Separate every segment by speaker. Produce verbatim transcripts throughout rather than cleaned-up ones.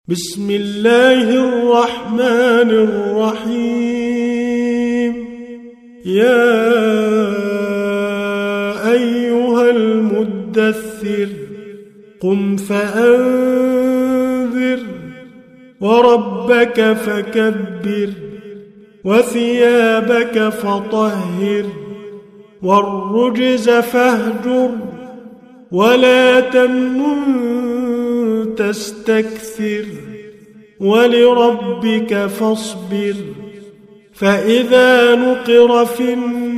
Speaker 1: بسم الله الرحمن الرحيم. يا أيها المدثر قم فأنذر وربك فكبر وثيابك فطهر والرجز فاهجر ولا تمنن تستكثر ولربك فاصبر. فإذا نقر في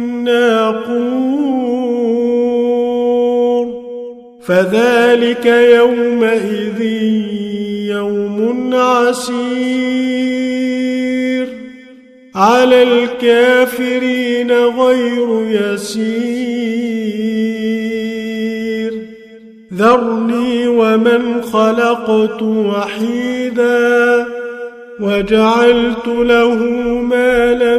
Speaker 1: الناقور فذلك يومئذ يوم عسير على الكافرين غير يسير. ذرني ومن خلقت وحيدا وجعلت له مالا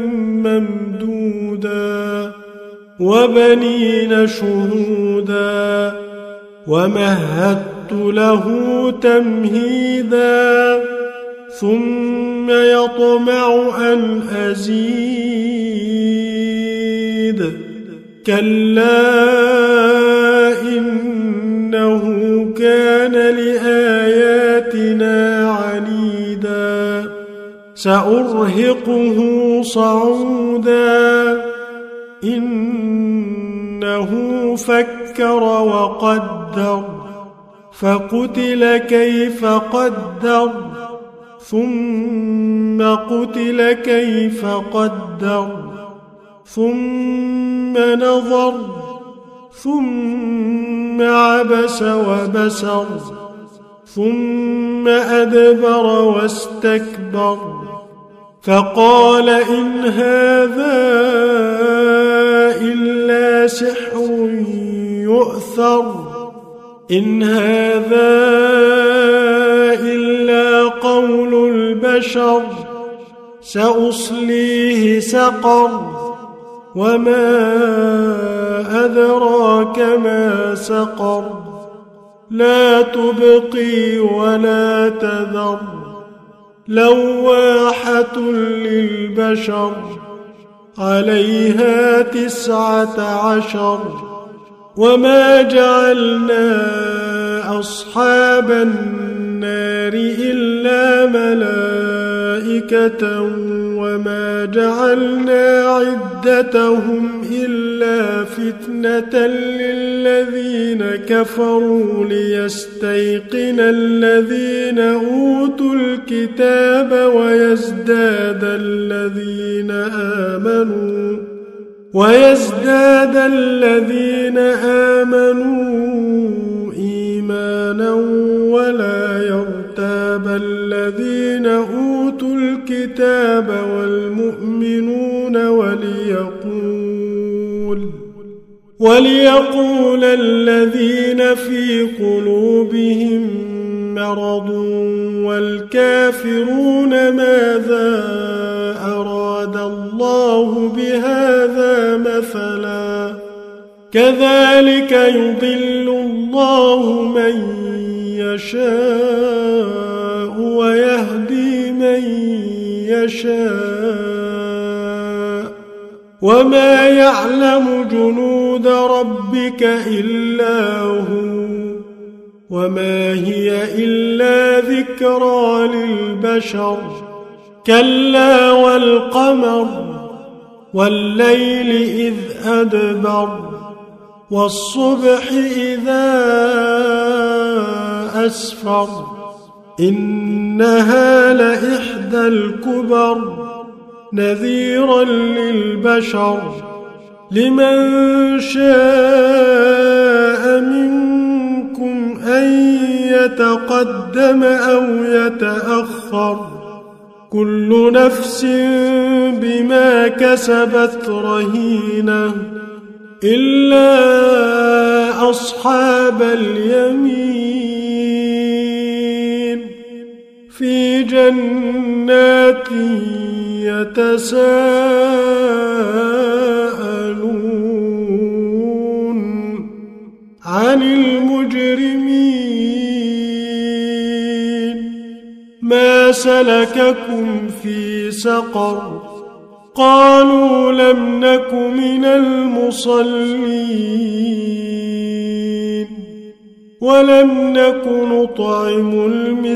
Speaker 1: ممدودا وبنين شهودا ومهدت له تمهيدا ثم يطمع أن أزيد. كلا إنه كان لآياتنا عنيدا سأرهقه صعودا. إنه فكر وقدر فقتل كيف قدر ثم قتل كيف قدر ثم نظر ثم عبس وبسر ثم أدبر واستكبر فقال إن هذا إلا سحر يؤثر إن هذا إلا قول البشر سأصليه سقر وما أدراك ما سقر لا تبقي ولا تذر لواحة للبشر عليها تسعة عشر. وما جعلنا أصحاب النار إلا ملائكة وما جعلنا عدتهم إلا فتنة للذين كفروا ليستيقن الذين أوتوا الكتاب ويزداد الذين آمنوا ويزداد الذين آمنوا إيمانا ولا يرتاب الذين أوتوا الكتاب والمؤمنون وليقول وليقول الذين في قلوبهم مرض والكافرون ماذا أراد الله بهذا مثلا كذلك يضل الله من يشاء ويهدي من يشاء وما يعلم جنود ربك إلا هو وما هي إلا ذكرى للبشر. كلا والقمر والليل إذ أدبر والصبح إذا أسفر إنها لإحدى الكبر نذيرا للبشر لمن شاء منكم أن يتقدم أو يتأخر كل نفس بما كسبت رهينة إلا أصحاب اليمين في جنات يتساءلون عن المجرمين ما سلككم في سقر قالوا لم نك من المصلين ولم نك نطعم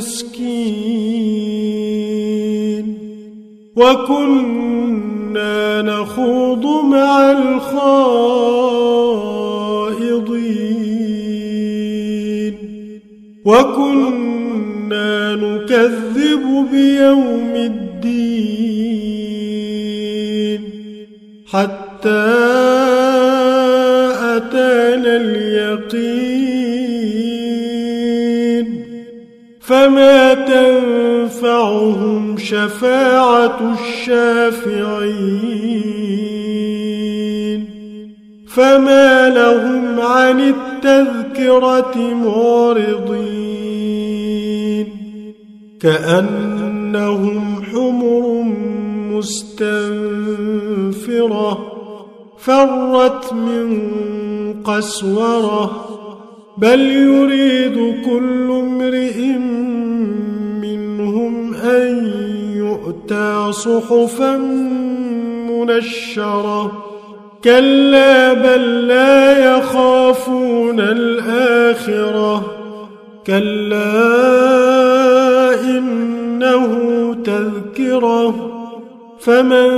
Speaker 1: المسكين وكنا نخوض مع الخائضين وكنا نكذب بيوم الدين حتى أتانا اليقين فما تنفعهم شفاعة الشافعين فما لهم عن التذكرة معرضين كأنهم حمر مستنفرة فرت من قسورة بل يريد كل امرئ منهم أن يؤتى صحفا منشرة كلا بل لا يخافون الآخرة كلا إنه تذكرة فمن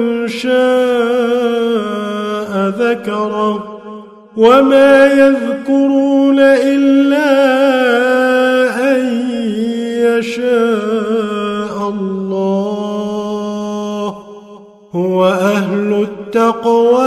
Speaker 1: شاء ذكره وما يذكرون إلا أن يشاء الله هو أهل التقوى